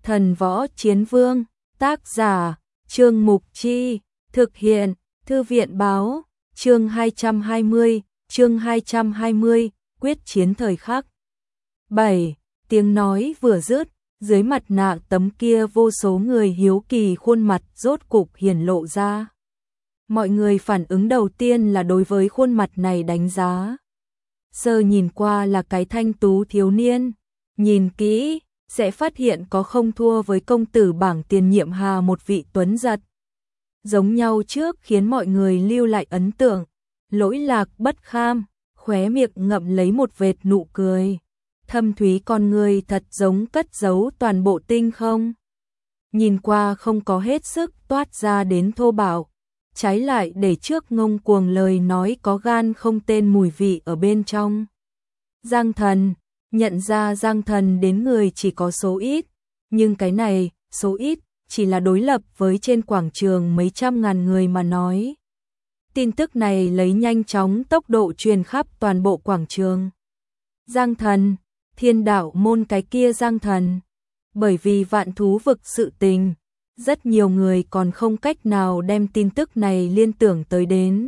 Thần Võ Chiến Vương, tác giả, Trương Mục Chi, thực hiện, Thư viện báo, chương 220, quyết chiến thời khắc. 7. Tiếng nói vừa dứt, dưới mặt nạ tấm kia vô số người hiếu kỳ khuôn mặt rốt cục hiển lộ ra. Mọi người phản ứng đầu tiên là đối với khuôn mặt này đánh giá. Sơ nhìn qua là cái thanh tú thiếu niên, nhìn kỹ sẽ phát hiện có không thua với công tử bảng tiền nhiệm Hà một vị tuấn giật. Giống nhau trước khiến mọi người lưu lại ấn tượng, lỗi lạc bất kham, khóe miệng ngậm lấy một vệt nụ cười. Thâm thúy con người thật giống cất giấu toàn bộ tinh không. Nhìn qua không có hết sức toát ra đến thô bạo, trái lại để trước ngông cuồng lời nói có gan không tên mùi vị ở bên trong. Giang Thần, nhận ra Giang Thần đến người chỉ có số ít, nhưng cái này, số ít, chỉ là đối lập với trên quảng trường mấy trăm ngàn người mà nói. Tin tức này lấy nhanh chóng tốc độ truyền khắp toàn bộ quảng trường. Giang Thần, Thiên Đạo môn cái kia Giang Thần. Bởi vì Vạn Thú vực sự tình, rất nhiều người còn không cách nào đem tin tức này liên tưởng tới đến.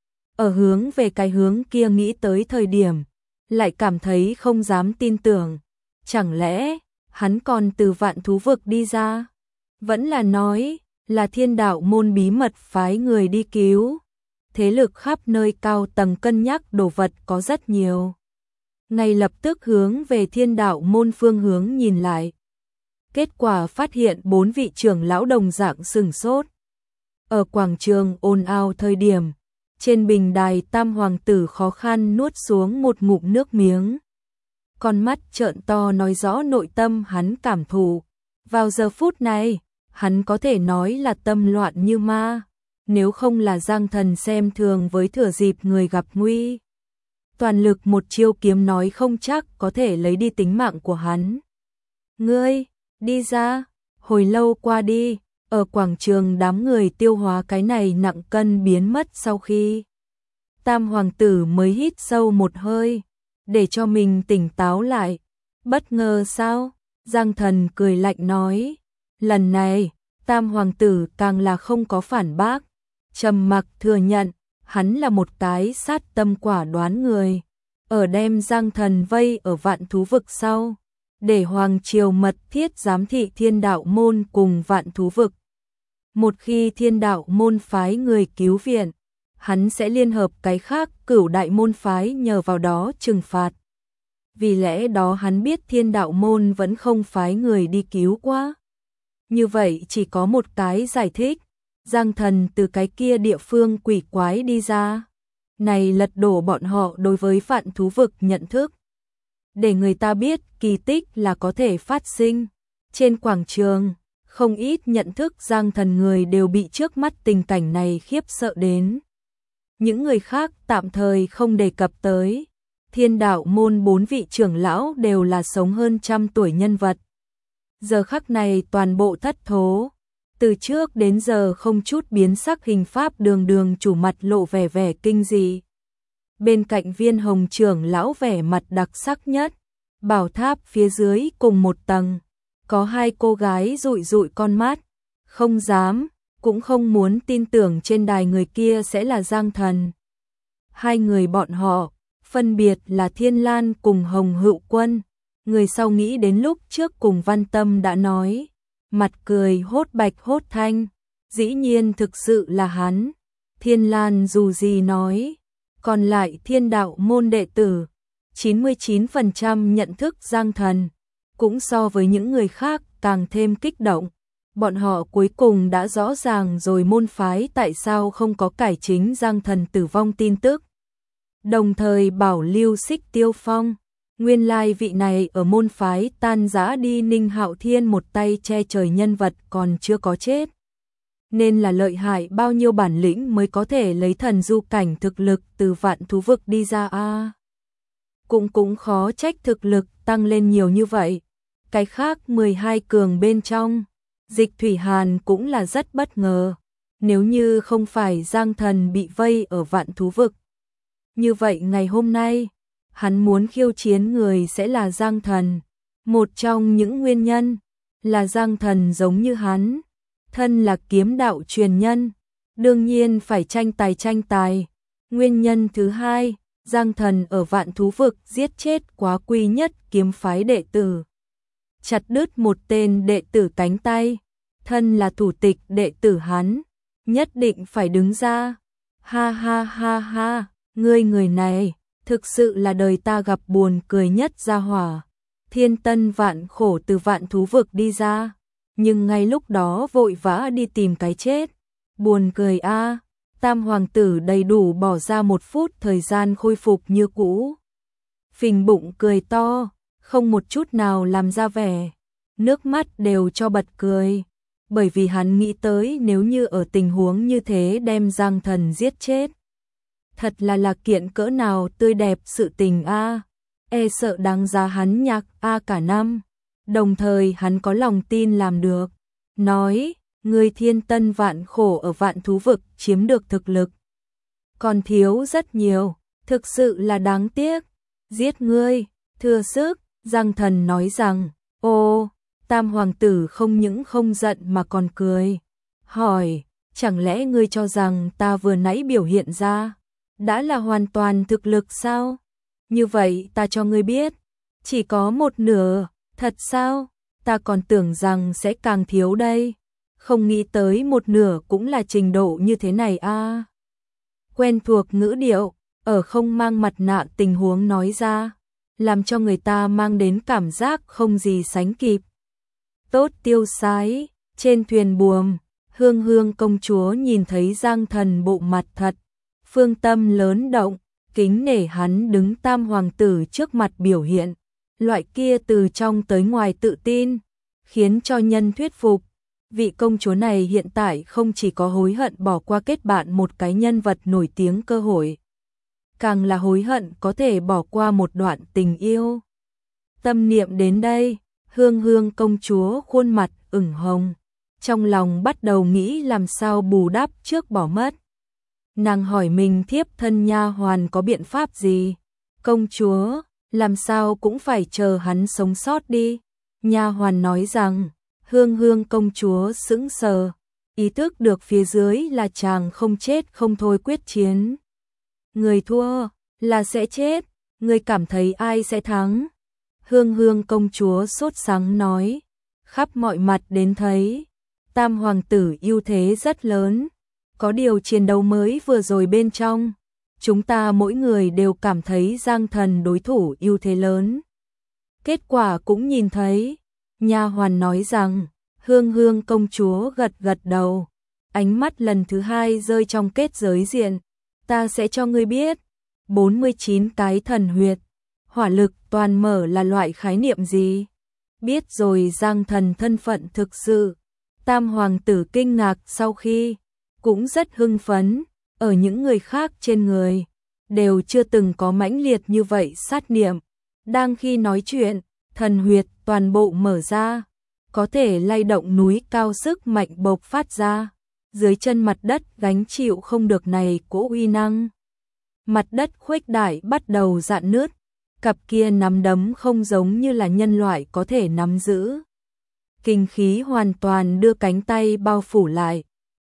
Ở hướng về cái hướng kia nghĩ tới thời điểm, lại cảm thấy không dám tin tưởng. Chẳng lẽ, hắn còn từ Vạn Thú vực đi ra? Vẫn là nói, là Thiên Đạo môn bí mật phái người đi cứu. Thế lực khắp nơi cao tầng cân nhắc đồ vật có rất nhiều. Ngay lập tức hướng về Thiên Đạo môn phương hướng nhìn lại. Kết quả phát hiện 4 vị trưởng lão đồng dạng sửng sốt. Ở quảng trường ồn ào thời điểm, trên bình đài Tam hoàng tử khó khăn nuốt xuống một ngụm nước miếng. Con mắt trợn to nói rõ nội tâm hắn cảm thụ. Vào giờ phút này, hắn có thể nói là tâm loạn như ma, nếu không là Giang Thần xem thường với thừa dịp người gặp nguy. Toàn lực một chiêu kiếm nói không chắc có thể lấy đi tính mạng của hắn. Ngươi, đi ra, hồi lâu qua đi, ở quảng trường đám người tiêu hóa cái này nặng cân biến mất sau khi. Tam hoàng tử mới hít sâu một hơi, để cho mình tỉnh táo lại. Bất ngờ sao? Giang Thần cười lạnh nói. Lần này, Tam hoàng tử càng là không có phản bác. Trầm mặc thừa nhận, hắn là một cái sát tâm quả đoán người. Ở đem Giang Thần vây ở Vạn Thú vực sau, để Hoàng Triều mật thiết giám thị Thiên Đạo môn cùng Vạn Thú vực. Một khi Thiên Đạo môn phái người cứu viện, hắn sẽ liên hợp cái khác Cửu Đại môn phái nhờ vào đó trừng phạt. Vì lẽ đó hắn biết Thiên Đạo môn vẫn không phái người đi cứu quá. Như vậy chỉ có một cái giải thích, Giang Thần từ cái kia địa phương quỷ quái đi ra. Này lật đổ bọn họ đối với Vạn Thú vực nhận thức. Để người ta biết kỳ tích là có thể phát sinh. Trên quảng trường, không ít nhận thức Giang Thần người đều bị trước mắt tình cảnh này khiếp sợ đến. Những người khác tạm thời không đề cập tới. Thiên Đạo môn 4 vị trưởng lão đều là sống hơn 100 tuổi nhân vật. Giờ khắc này toàn bộ thất thố. Từ trước đến giờ không chút biến sắc hình pháp đường đường chủ mặt lộ vẻ vẻ kinh dị. Bên cạnh Viên Hồng trưởng lão vẻ mặt đặc sắc nhất. Bảo tháp phía dưới cùng một tầng. Có 2 cô gái dụi dụi con mắt. Không dám, cũng không muốn tin tưởng trên đài người kia sẽ là Giang Thần. 2 người bọn họ, phân biệt là Thiên Lan cùng Hồng Hựu Quân. Người sau nghĩ đến lúc trước cùng Văn Tâm đã nói. Mặt cười hốt bạch hốt thanh, dĩ nhiên thực sự là hắn. Thiên Lan dù gì nói, còn lại Thiên Đạo môn đệ tử, 99% nhận thức Giang Thần, cũng so với những người khác càng thêm kích động. Bọn họ cuối cùng đã rõ ràng rồi môn phái tại sao không có cải chính Giang Thần tử vong tin tức. Đồng thời bảo lưu Xích Tiêu Phong. Nguyên lai vị này ở môn phái tan rã đi Ninh Hạo Thiên một tay che trời nhân vật còn chưa có chết. Nên là lợi hại bao nhiêu bản lĩnh mới có thể lấy thần du cảnh thực lực từ Vạn Thú vực đi ra a. Cũng khó trách thực lực tăng lên nhiều như vậy. Cái khác 12 cường bên trong, Dịch Thủy Hàn cũng là rất bất ngờ. Nếu như không phải Giang Thần bị vây ở Vạn Thú vực. Như vậy ngày hôm nay, hắn muốn khiêu chiến người sẽ là Giang Thần. Một trong những nguyên nhân, là Giang Thần giống như hắn, thân là kiếm đạo truyền nhân, đương nhiên phải tranh tài. Nguyên nhân thứ hai, Giang Thần ở Vạn Thú Vực giết chết Quá Quy Nhất kiếm phái đệ tử, chặt đứt một tên đệ tử cánh tay, thân là thủ tịch đệ tử hắn, nhất định phải đứng ra. Ha ha ha ha, người này, thực sự là đời ta gặp buồn cười nhất gia hỏa. Thiên tân vạn khổ từ Vạn Thú Vực đi ra, nhưng ngay lúc đó vội vã đi tìm cái chết. Buồn cười a. Tam hoàng tử đầy đủ bỏ ra 1 phút thời gian khôi phục như cũ. Phình bụng cười to, không một chút nào làm ra vẻ, nước mắt đều cho bật cười, bởi vì hắn nghĩ tới nếu như ở tình huống như thế đem Giang Thần giết chết, thật là kiện cỡ nào tươi đẹp sự tình a, e sợ đáng giá hắn nhạc a cả năm. Đồng thời hắn có lòng tin làm được, nói, người thiên tân vạn khổ ở Vạn Thú Vực chiếm được thực lực còn thiếu rất nhiều, thực sự là đáng tiếc, giết ngươi, thừa sức. Giang Thần nói rằng, ô, Tam hoàng tử không những không giận mà còn cười, hỏi, chẳng lẽ ngươi cho rằng ta vừa nãy biểu hiện ra đã là hoàn toàn thực lực sao? Như vậy ta cho ngươi biết, chỉ có 1/2, thật sao? Ta còn tưởng rằng sẽ càng thiếu đây, không nghĩ tới 1/2 cũng là trình độ như thế này a. Quen thuộc ngữ điệu, ở không mang mặt nạ tình huống nói ra, làm cho người ta mang đến cảm giác không gì sánh kịp. Tốt tiêu sái, trên thuyền buồm, Hương Hương công chúa nhìn thấy Giang Thần bộ mặt thật, phương tâm lớn động, kính nể hắn đứng Tam hoàng tử trước mặt biểu hiện, loại kia từ trong tới ngoài tự tin, khiến cho nhân thuyết phục. Vị công chúa này hiện tại không chỉ có hối hận bỏ qua kết bạn một cái nhân vật nổi tiếng cơ hội, càng là hối hận có thể bỏ qua một đoạn tình yêu. Tâm niệm đến đây, Hương Hương công chúa khuôn mặt ửng hồng, trong lòng bắt đầu nghĩ làm sao bù đắp trước bỏ mất. Nàng hỏi mình thiếp thân nha hoàn có biện pháp gì? Công chúa, làm sao cũng phải chờ hắn sống sót đi. Nha hoàn nói rằng, Hương Hương công chúa sững sờ, ý thức được phía dưới là chàng không chết không thôi quyết chiến. Người thua là sẽ chết, người cảm thấy ai sẽ thắng? Hương Hương công chúa sốt sắng nói, khắp mọi mặt đến thấy, Tam hoàng tử ưu thế rất lớn, có điều chiến đấu mới vừa rồi bên trong, chúng ta mỗi người đều cảm thấy Giang Thần đối thủ ưu thế lớn. Kết quả cũng nhìn thấy, nha hoàn nói rằng, Hương Hương công chúa gật gật đầu, ánh mắt lần thứ hai rơi trong kết giới diện, ta sẽ cho ngươi biết, 49 cái thần huyệt, hỏa lực toàn mở là loại khái niệm gì? Biết rồi Giang Thần thân phận thực sự, Tam hoàng tử kinh ngạc sau khi, cũng rất hưng phấn, ở những người khác trên người, đều chưa từng có mãnh liệt như vậy sát niệm. Đang khi nói chuyện, thần huyệt toàn bộ mở ra, có thể lay động núi cao sức mạnh bộc phát ra, dưới chân mặt đất gánh chịu không được này cỗ uy năng. Mặt đất khuếch đại bắt đầu rạn nứt, cặp kia nắm đấm không giống như là nhân loại có thể nắm giữ. Kinh khí hoàn toàn đưa cánh tay bao phủ lại,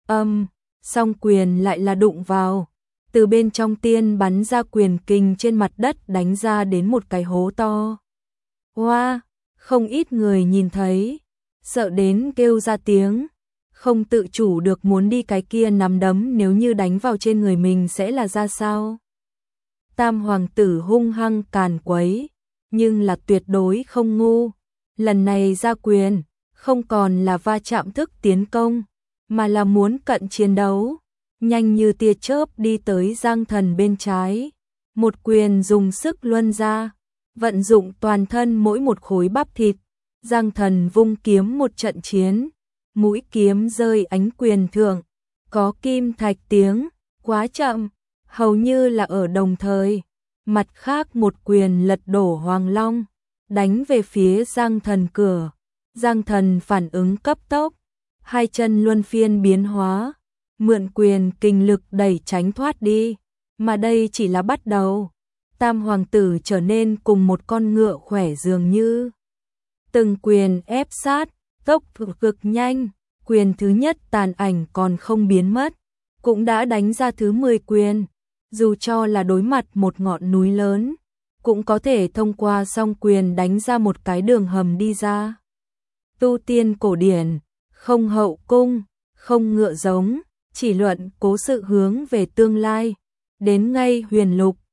song quyền lại là đụng vào, từ bên trong tiên bắn ra quyền kình trên mặt đất đánh ra đến một cái hố to. Wow, không ít người nhìn thấy, sợ đến kêu ra tiếng, không tự chủ được muốn đi cái kia nắm đấm nếu như đánh vào trên người mình sẽ là ra sao. Tam hoàng tử hung hăng càn quấy, nhưng là tuyệt đối không ngu, lần này ra quyền, không còn là va chạm thức tiến công, mà là muốn cận chiến đấu, nhanh như tia chớp đi tới Giang Thần bên trái, một quyền dùng sức luân ra, vận dụng toàn thân mỗi một khối bắp thịt, Giang Thần vung kiếm một trận chiến, mũi kiếm rơi ánh quyền thượng, có kim thạch tiếng, quá chậm, hầu như là ở đồng thời, mặt khác một quyền lật đổ Hoàng Long, đánh về phía Giang Thần cửa. Giang Thần phản ứng cấp tốc, hai chân luân phiên biến hóa, mượn quyền kinh lực đẩy tránh thoát đi, mà đây chỉ là bắt đầu. Tam hoàng tử trở nên cùng một con ngựa khỏe dường như từng quyền ép sát, Tốc cực nhanh, quyền thứ nhất tàn ảnh còn không biến mất, cũng đã đánh ra thứ 10 quyền, dù cho là đối mặt một ngọn núi lớn, cũng có thể thông qua song quyền đánh ra một cái đường hầm đi ra. Tu tiên cổ điển, không hậu cung, không ngựa giống, chỉ luận cố sự hướng về tương lai, đến ngay huyền lục,